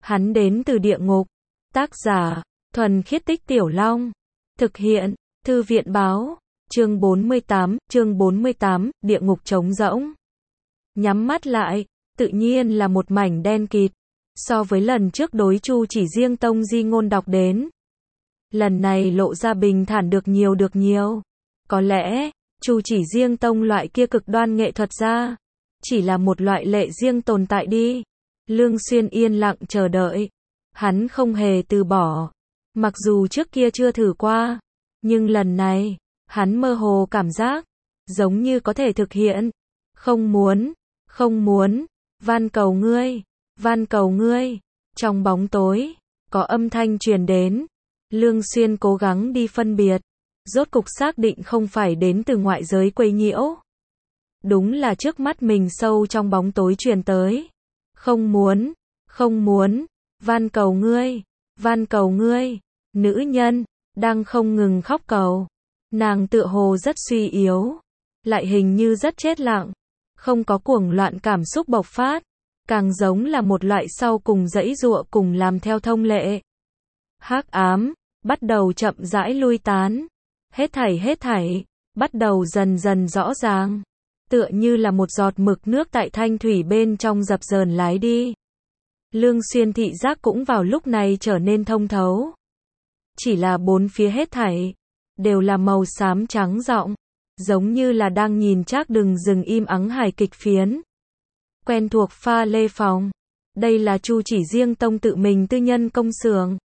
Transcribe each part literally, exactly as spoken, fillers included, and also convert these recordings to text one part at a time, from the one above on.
Hắn đến từ địa ngục. Tác giả, Thuần Khiết Tích Tiểu Long. Thực hiện, Thư viện báo. Chương bốn mươi tám, chương bốn mươi tám, địa ngục trống rỗng. Nhắm mắt lại, tự nhiên là một mảnh đen kịt. So với lần trước đối Chu Chỉ Riêng Tông di ngôn đọc đến, lần này lộ ra bình thản được nhiều được nhiều. Có lẽ, Chu Chỉ Riêng Tông loại kia cực đoan nghệ thuật ra, chỉ là một loại lệ riêng tồn tại đi. Lương Xuyên yên lặng chờ đợi. Hắn không hề từ bỏ. Mặc dù trước kia chưa thử qua, nhưng lần này, hắn mơ hồ cảm giác, giống như có thể thực hiện. Không muốn, không muốn, van cầu ngươi, van cầu ngươi. Trong bóng tối, có âm thanh truyền đến. Lương Xuyên cố gắng đi phân biệt. Rốt cục xác định không phải đến từ ngoại giới quấy nhiễu. Đúng là trước mắt mình sâu trong bóng tối truyền tới. Không muốn, không muốn, van cầu ngươi, van cầu ngươi. Nữ nhân, đang không ngừng khóc cầu. Nàng tựa hồ rất suy yếu, lại hình như rất chết lặng. Không có cuồng loạn cảm xúc bộc phát, càng giống là một loại sau cùng giãy giụa cùng làm theo thông lệ. Hắc ám, bắt đầu chậm rãi lui tán. Hết thảy hết thảy, bắt đầu dần dần rõ ràng. Tựa như là một giọt mực nước tại thanh thủy bên trong dập dờn lái đi. Lương Xuyên thị giác cũng vào lúc này trở nên thông thấu. Chỉ là bốn phía hết thảy, đều là màu xám trắng rộng. Giống như là đang nhìn Trác Đừng Dừng Im Ắng hài kịch phiến. Quen thuộc pha lê phòng. Đây là Chu Chỉ Riêng Tông tự mình tư nhân công xưởng.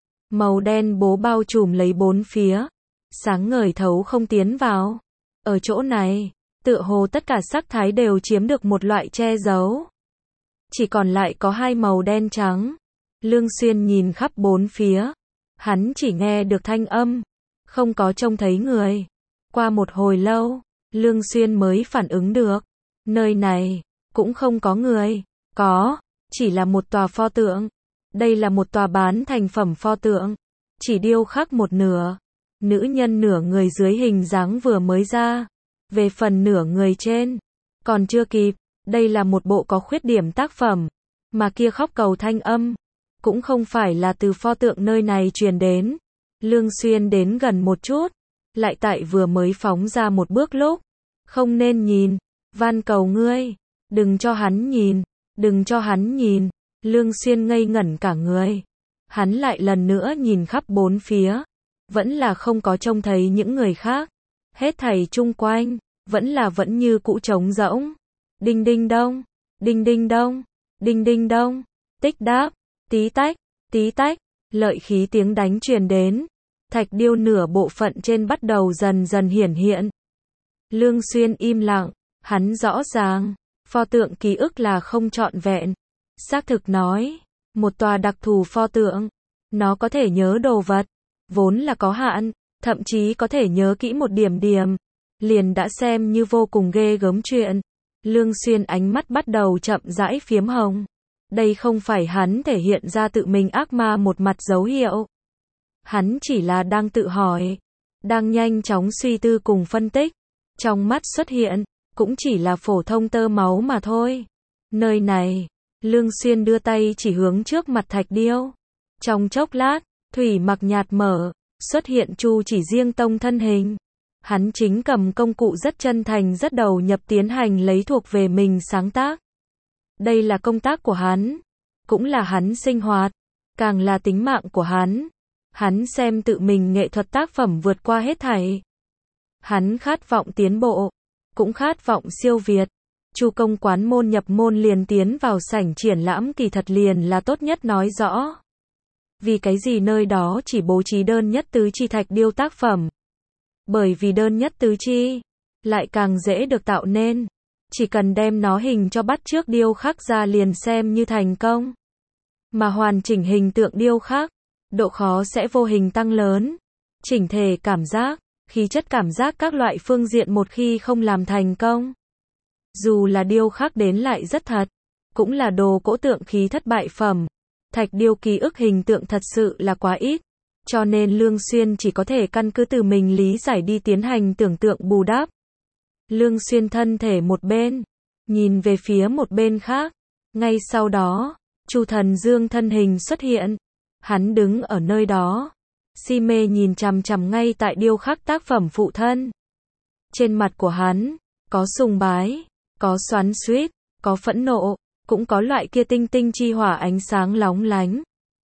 Màu đen bố bao trùm lấy bốn phía. Sáng ngời thấu không tiến vào. Ở chỗ này, tựa hồ tất cả sắc thái đều chiếm được một loại che giấu. Chỉ còn lại có hai màu đen trắng. Lương Xuyên nhìn khắp bốn phía. Hắn chỉ nghe được thanh âm, không có trông thấy người. Qua một hồi lâu, Lương Xuyên mới phản ứng được. Nơi này, cũng không có người. Có, chỉ là một tòa pho tượng. Đây là một tòa bán thành phẩm pho tượng. Chỉ điêu khắc một nửa. Nữ nhân nửa người dưới hình dáng vừa mới ra. Về phần nửa người trên, còn chưa kịp. Đây là một bộ có khuyết điểm tác phẩm. Mà kia khóc cầu thanh âm, cũng không phải là từ pho tượng nơi này truyền đến. Lương Xuyên đến gần một chút, lại tại vừa mới phóng ra một bước lúc. Không nên nhìn, van cầu ngươi, đừng cho hắn nhìn, đừng cho hắn nhìn. Lương Xuyên ngây ngẩn cả người. Hắn lại lần nữa nhìn khắp bốn phía, vẫn là không có trông thấy những người khác. Hết thảy chung quanh, vẫn là vẫn như cũ trống rỗng. Đinh đinh đông, đinh đinh đông, đinh đinh đông, tích đáp, tí tách, tí tách, lợi khí tiếng đánh truyền đến. Thạch điêu nửa bộ phận trên bắt đầu dần dần hiển hiện. Lương Xuyên im lặng, hắn rõ ràng, pho tượng ký ức là không trọn vẹn. Xác thực nói, một tòa đặc thù pho tượng, nó có thể nhớ đồ vật, vốn là có hạn, thậm chí có thể nhớ kỹ một điểm điểm, liền đã xem như vô cùng ghê gớm chuyện. Lương Xuyên ánh mắt bắt đầu chậm rãi phiếm hồng. Đây không phải hắn thể hiện ra tự mình ác ma một mặt dấu hiệu. Hắn chỉ là đang tự hỏi, đang nhanh chóng suy tư cùng phân tích. Trong mắt xuất hiện, cũng chỉ là phổ thông tơ máu mà thôi. Nơi này, Lương Xuyên đưa tay chỉ hướng trước mặt thạch điêu. Trong chốc lát, thủy mặc nhạt mở, xuất hiện Chu Chỉ Riêng Tông thân hình. Hắn chính cầm công cụ rất chân thành rất đầu nhập tiến hành lấy thuộc về mình sáng tác. Đây là công tác của hắn, cũng là hắn sinh hoạt, càng là tính mạng của hắn. Hắn xem tự mình nghệ thuật tác phẩm vượt qua hết thảy. Hắn khát vọng tiến bộ, cũng khát vọng siêu việt. Chu công quán môn nhập môn liền tiến vào sảnh triển lãm kỳ thật liền là tốt nhất nói rõ. Vì cái gì nơi đó chỉ bố trí đơn nhất tứ chi thạch điêu tác phẩm? Bởi vì đơn nhất tứ chi, lại càng dễ được tạo nên. Chỉ cần đem nó hình cho bắt chước điêu khắc ra liền xem như thành công. Mà hoàn chỉnh hình tượng điêu khắc, độ khó sẽ vô hình tăng lớn. Chỉnh thể cảm giác, khí chất cảm giác các loại phương diện một khi không làm thành công. Dù là điêu khắc đến lại rất thật, cũng là đồ cỗ tượng khí thất bại phẩm. Thạch điêu ký ức hình tượng thật sự là quá ít. Cho nên Lương Xuyên chỉ có thể căn cứ từ mình lý giải đi tiến hành tưởng tượng bù đắp. Lương Xuyên thân thể một bên, nhìn về phía một bên khác. Ngay sau đó, Chu Thần Dương thân hình xuất hiện. Hắn đứng ở nơi đó, si mê nhìn chằm chằm ngay tại điêu khắc tác phẩm phụ thân. Trên mặt của hắn, có sùng bái, có xoắn xuýt, có phẫn nộ, cũng có loại kia tinh tinh chi hỏa ánh sáng lóng lánh.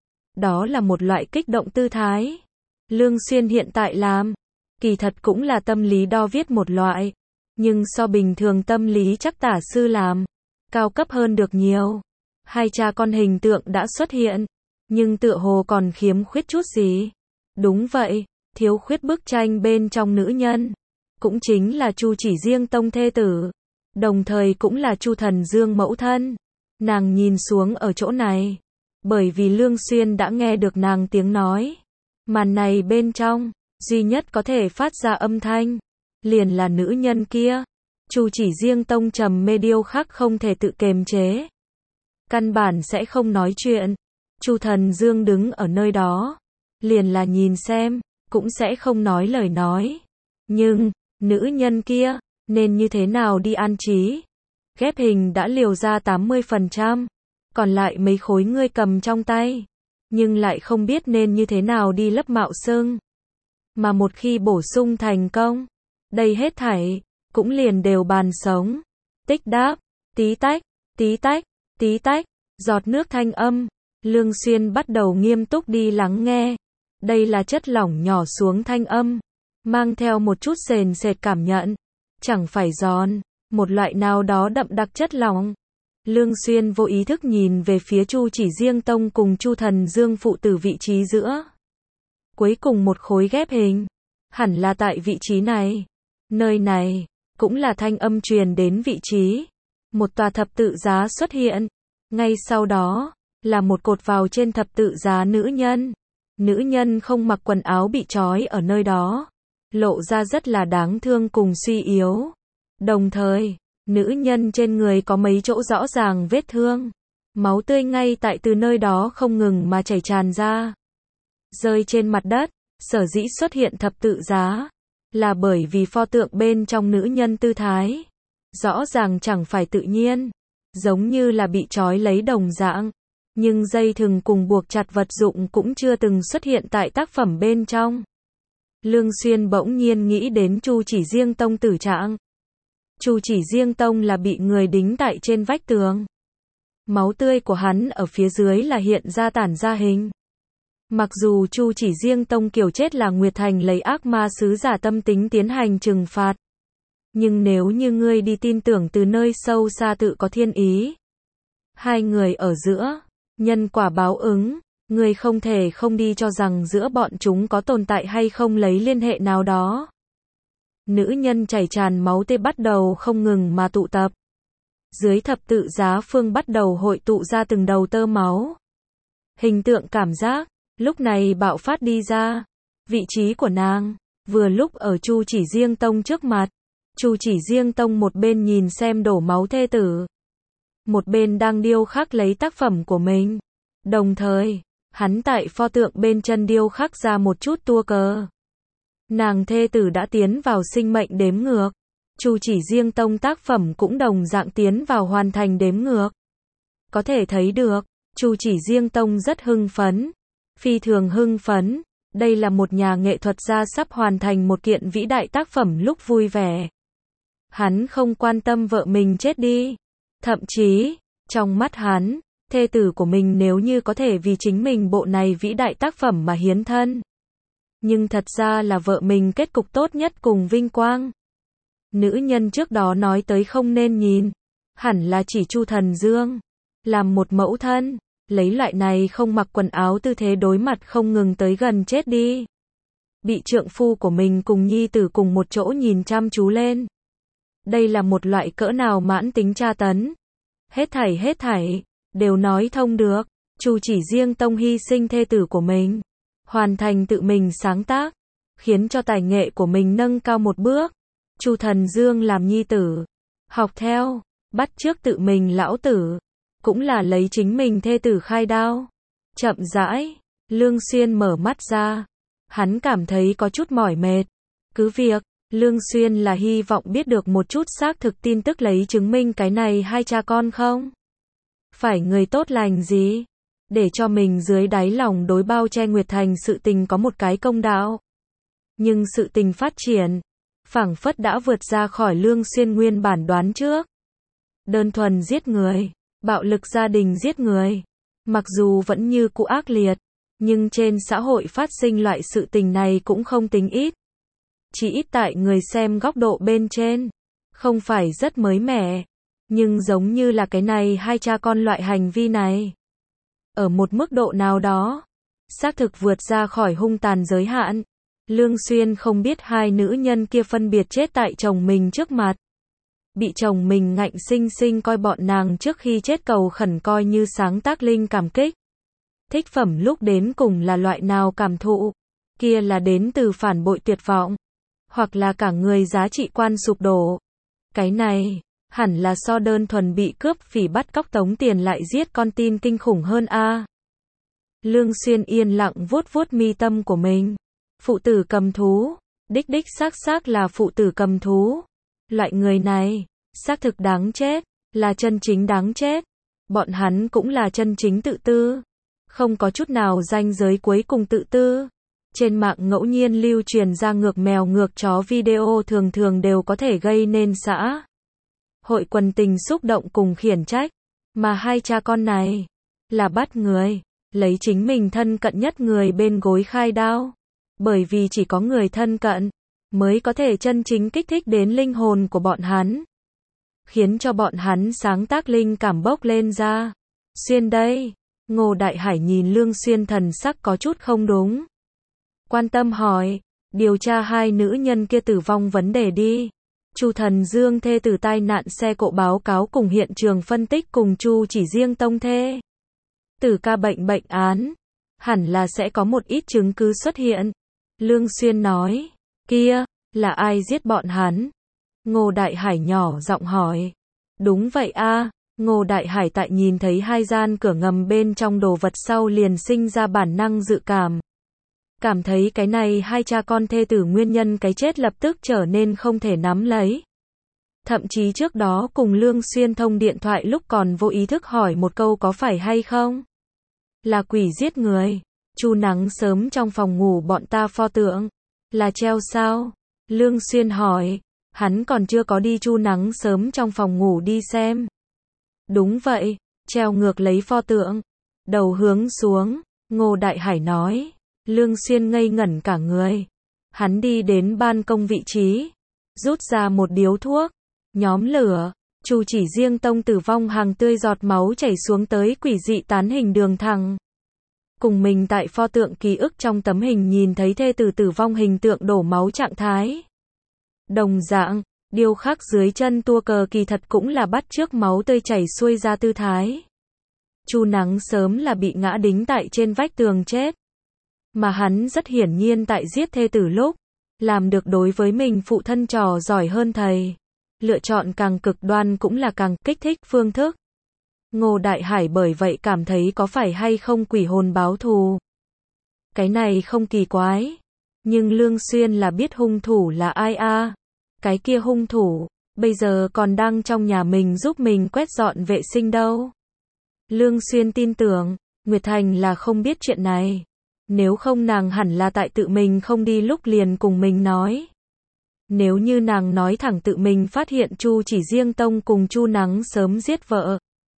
Đó là một loại kích động tư thái. Lương Xuyên hiện tại làm, kỳ thật cũng là tâm lý đo viết một loại, nhưng so bình thường tâm lý chắc tả sư làm, cao cấp hơn được nhiều. Hai cha con hình tượng đã xuất hiện, nhưng tựa hồ còn khiếm khuyết chút gì. Đúng vậy, thiếu khuyết bức tranh bên trong nữ nhân, cũng chính là Chu Chỉ Riêng tông thê tử, đồng thời cũng là Chu Thần Dương mẫu thân. Nàng nhìn xuống ở chỗ này, bởi vì Lương Xuyên đã nghe được nàng tiếng nói. Màn này bên trong, duy nhất có thể phát ra âm thanh, liền là nữ nhân kia. Chu Chỉ Riêng tông trầm mê điêu khắc không thể tự kiềm chế, căn bản sẽ không nói chuyện. Chu Thần Dương đứng ở nơi đó, liền là nhìn xem, cũng sẽ không nói lời nói. Nhưng, nữ nhân kia, nên như thế nào đi an trí? Ghép hình đã liều ra tám mươi phần trăm, còn lại mấy khối ngươi cầm trong tay, nhưng lại không biết nên như thế nào đi lấp mạo xưng. Mà một khi bổ sung thành công, đây hết thảy, cũng liền đều bàn sống. Tích đáp, tí tách, tí tách, tí tách, giọt nước thanh âm. Lương Xuyên bắt đầu nghiêm túc đi lắng nghe. Đây là chất lỏng nhỏ xuống thanh âm, mang theo một chút sền sệt cảm nhận, chẳng phải giòn, một loại nào đó đậm đặc chất lỏng. Lương Xuyên vô ý thức nhìn về phía Chu Chỉ Riêng tông cùng Chu Thần Dương phụ tử vị trí giữa. Cuối cùng một khối ghép hình, hẳn là tại vị trí này. Nơi này, cũng là thanh âm truyền đến vị trí. Một tòa thập tự giá xuất hiện. Ngay sau đó, là một cột vào trên thập tự giá nữ nhân. Nữ nhân không mặc quần áo bị trói ở nơi đó, lộ ra rất là đáng thương cùng suy yếu. Đồng thời, nữ nhân trên người có mấy chỗ rõ ràng vết thương. Máu tươi ngay tại từ nơi đó không ngừng mà chảy tràn ra. Rơi trên mặt đất, sở dĩ xuất hiện thập tự giá, là bởi vì pho tượng bên trong nữ nhân tư thái. Rõ ràng chẳng phải tự nhiên, giống như là bị trói lấy đồng dạng. Nhưng dây thừng cùng buộc chặt vật dụng cũng chưa từng xuất hiện tại tác phẩm bên trong. Lương Xuyên bỗng nhiên nghĩ đến Chu Chỉ Riêng tông tử trạng. Chu Chỉ Riêng tông là bị người đính tại trên vách tường. Máu tươi của hắn ở phía dưới là hiện ra tản ra hình. Mặc dù Chu Chỉ Riêng tông kiểu chết là Nguyệt Thành lấy ác ma sứ giả tâm tính tiến hành trừng phạt. Nhưng nếu như ngươi đi tin tưởng từ nơi sâu xa tự có thiên ý. Hai người ở giữa, nhân quả báo ứng, ngươi không thể không đi cho rằng giữa bọn chúng có tồn tại hay không lấy liên hệ nào đó. Nữ nhân chảy tràn máu tê bắt đầu không ngừng mà tụ tập. Dưới thập tự giá phương bắt đầu hội tụ ra từng đầu tơ máu. Hình tượng cảm giác, lúc này bạo phát đi ra. Vị trí của nàng, vừa lúc ở Chu Chỉ Riêng tông trước mặt. Chu Chỉ Riêng tông một bên nhìn xem đổ máu thê tử, một bên đang điêu khắc lấy tác phẩm của mình. Đồng thời, hắn tại pho tượng bên chân điêu khắc ra một chút tua cờ. Nàng thê tử đã tiến vào sinh mệnh đếm ngược. Chu Chỉ Riêng tông tác phẩm cũng đồng dạng tiến vào hoàn thành đếm ngược. Có thể thấy được, Chu Chỉ Riêng tông rất hưng phấn, phi thường hưng phấn. Đây là một nhà nghệ thuật gia sắp hoàn thành một kiện vĩ đại tác phẩm lúc vui vẻ. Hắn không quan tâm vợ mình chết đi. Thậm chí, trong mắt hắn, thê tử của mình nếu như có thể vì chính mình bộ này vĩ đại tác phẩm mà hiến thân. Nhưng thật ra là vợ mình kết cục tốt nhất cùng vinh quang. Nữ nhân trước đó nói tới không nên nhìn, hẳn là chỉ Chu Thần Dương. Làm một mẫu thân, lấy loại này không mặc quần áo tư thế đối mặt không ngừng tới gần chết đi. Bị trượng phu của mình cùng nhi tử cùng một chỗ nhìn chăm chú lên. Đây là một loại cỡ nào mãn tính tra tấn. Hết thảy hết thảy, đều nói thông được. Chu Chỉ Riêng tông hy sinh thê tử của mình, hoàn thành tự mình sáng tác, khiến cho tài nghệ của mình nâng cao một bước. Chu Thần Dương làm nhi tử, học theo, bắt chước tự mình lão tử, cũng là lấy chính mình thê tử khai đao. Chậm rãi, Lương Xuyên mở mắt ra, hắn cảm thấy có chút mỏi mệt. Cứ việc, Lương Xuyên là hy vọng biết được một chút xác thực tin tức lấy chứng minh cái này hai cha con không. phải người tốt lành gì, để cho mình dưới đáy lòng đối bao che Nguyệt Thành sự tình có một cái công đạo. Nhưng sự tình phát triển, phảng phất đã vượt ra khỏi Lương Xuyên nguyên bản đoán trước. Đơn thuần giết người, bạo lực gia đình giết người, mặc dù vẫn như cũ ác liệt, nhưng trên xã hội phát sinh loại sự tình này cũng không tính ít. Chỉ ít tại người xem góc độ bên trên, không phải rất mới mẻ, nhưng giống như là cái này hai cha con loại hành vi này. Ở một mức độ nào đó, xác thực vượt ra khỏi hung tàn giới hạn. Lương Xuyên không biết hai nữ nhân kia phân biệt chết tại chồng mình trước mặt. Bị chồng mình ngạnh sinh sinh coi bọn nàng trước khi chết cầu khẩn coi như sáng tác linh cảm kích. Thích phẩm lúc đến cùng là loại nào cảm thụ, kia là đến từ phản bội tuyệt vọng, hoặc là cả người giá trị quan sụp đổ. Cái này, hẳn là so đơn thuần bị cướp phỉ bắt cóc tống tiền lại giết con tin kinh khủng hơn a. Lương Xuyên yên lặng vuốt vuốt mi tâm của mình. Phụ tử cầm thú, đích đích xác xác là phụ tử cầm thú. Loại người này, xác thực đáng chết, là chân chính đáng chết. Bọn hắn cũng là chân chính tự tư, không có chút nào ranh giới cuối cùng tự tư. Trên mạng ngẫu nhiên lưu truyền ra ngược mèo ngược chó video thường thường đều có thể gây nên xã hội quần tình xúc động cùng khiển trách. Mà hai cha con này, là bắt người, lấy chính mình thân cận nhất người bên gối khai đao. Bởi vì chỉ có người thân cận, mới có thể chân chính kích thích đến linh hồn của bọn hắn. Khiến cho bọn hắn sáng tác linh cảm bốc lên ra. Xuyên đây, Ngô Đại Hải nhìn Lương Xuyên thần sắc có chút không đúng. Quan tâm hỏi, điều tra hai nữ nhân kia tử vong vấn đề đi. Chu Thần Dương thê tử tai nạn xe cộ báo cáo cùng hiện trường phân tích cùng Chu Chỉ Riêng tông thê tử ca bệnh bệnh án, hẳn là sẽ có một ít chứng cứ xuất hiện. Lương Xuyên nói, kia, là ai giết bọn hắn? Ngô Đại Hải nhỏ giọng hỏi. Đúng vậy a. Ngô Đại Hải tại nhìn thấy hai gian cửa ngầm bên trong đồ vật sau liền sinh ra bản năng dự cảm. Cảm thấy cái này hai cha con thê tử nguyên nhân cái chết lập tức trở nên không thể nắm lấy. Thậm chí trước đó cùng Lương Xuyên thông điện thoại lúc còn vô ý thức hỏi một câu có phải hay không? Là quỷ giết người. Chu Nắng Sớm trong phòng ngủ bọn ta pho tượng, là treo sao? Lương Xuyên hỏi, hắn còn chưa có đi Chu Nắng Sớm trong phòng ngủ đi xem. Đúng vậy, treo ngược lấy pho tượng, đầu hướng xuống, Ngô Đại Hải nói. Lương Xuyên ngây ngẩn cả người. Hắn đi đến ban công vị trí, rút ra một điếu thuốc, nhóm lửa, Chu Chỉ Riêng tông tử vong hàng tươi giọt máu chảy xuống tới quỷ dị tán hình đường thẳng. Cùng mình tại pho tượng ký ức trong tấm hình nhìn thấy thê tử tử vong hình tượng đổ máu trạng thái. Đồng dạng, điêu khắc dưới chân tua cờ kỳ thật cũng là bắt chước máu tươi chảy xuôi ra tư thái. Chu Nắng Sớm là bị ngã đính tại trên vách tường chết. Mà hắn rất hiển nhiên tại giết thê tử lúc, làm được đối với mình phụ thân trò giỏi hơn thầy. Lựa chọn càng cực đoan cũng là càng kích thích phương thức. Ngô Đại Hải bởi vậy cảm thấy có phải hay không quỷ hồn báo thù. Cái này không kỳ quái. Nhưng Lương Xuyên là biết hung thủ là ai a. Cái kia hung thủ, bây giờ còn đang trong nhà mình giúp mình quét dọn vệ sinh đâu. Lương Xuyên tin tưởng, Nguyệt Thành là không biết chuyện này. Nếu không nàng hẳn là tại tự mình không đi lúc liền cùng mình nói. Nếu như nàng nói thẳng tự mình phát hiện Chu Chỉ Riêng tông cùng Chu Nắng Sớm giết vợ.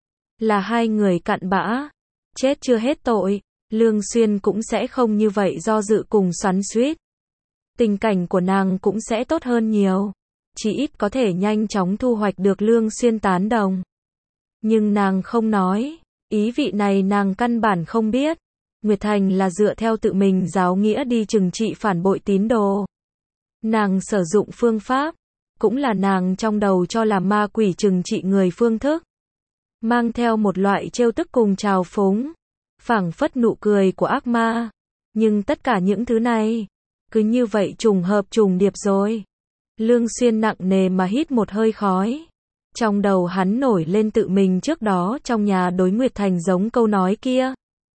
Là hai người cặn bã. Chết chưa hết tội. Lương Xuyên cũng sẽ không như vậy do dự cùng xoắn xuýt. Tình cảnh của nàng cũng sẽ tốt hơn nhiều. Chỉ ít có thể nhanh chóng thu hoạch được Lương Xuyên tán đồng. Nhưng nàng không nói. Ý vị này nàng căn bản không biết. Nguyệt Thành là dựa theo tự mình giáo nghĩa đi trừng trị phản bội tín đồ. Nàng sử dụng phương pháp, cũng là nàng trong đầu cho là ma quỷ trừng trị người phương thức. Mang theo một loại trêu tức cùng trào phúng, phảng phất nụ cười của ác ma. Nhưng tất cả những thứ này, cứ như vậy trùng hợp trùng điệp rồi. Lương Xuyên nặng nề mà hít một hơi khói. Trong đầu hắn nổi lên tự mình trước đó trong nhà đối Nguyệt Thành giống câu nói kia.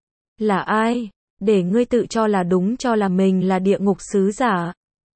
Là ai? Để ngươi tự cho là đúng cho là mình là địa ngục sứ giả.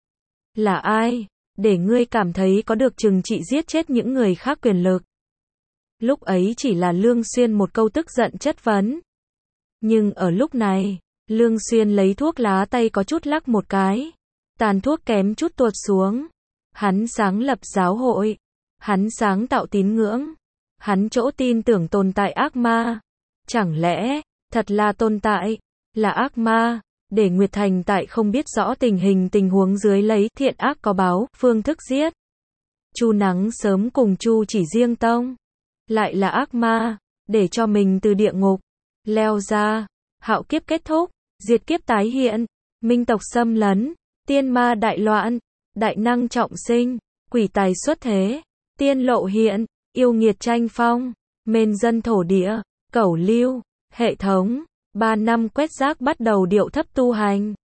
Là ai? Để ngươi cảm thấy có được trừng trị giết chết những người khác quyền lực. Lúc ấy chỉ là Lương Xuyên một câu tức giận chất vấn. Nhưng ở lúc này, Lương Xuyên lấy thuốc lá tay có chút lắc một cái. Tàn thuốc kém chút tuột xuống. Hắn sáng lập giáo hội. Hắn sáng tạo tín ngưỡng. Hắn chỗ tin tưởng tồn tại ác ma. Chẳng lẽ, thật là tồn tại, là ác ma, để Nguyệt Thành tại không biết rõ tình hình tình huống dưới lấy thiện ác có báo, phương thức giết. Chu Nắng Sớm cùng Chu Chỉ Riêng Tông. Lại là ác ma, để cho mình từ địa ngục leo ra, hạo kiếp kết thúc, diệt kiếp tái hiện, minh tộc xâm lấn, tiên ma đại loạn, đại năng trọng sinh, quỷ tài xuất thế, tiên lộ hiện, yêu nghiệt tranh phong, mền dân thổ địa, cẩu lưu, hệ thống, ba năm quét rác bắt đầu điệu thấp tu hành.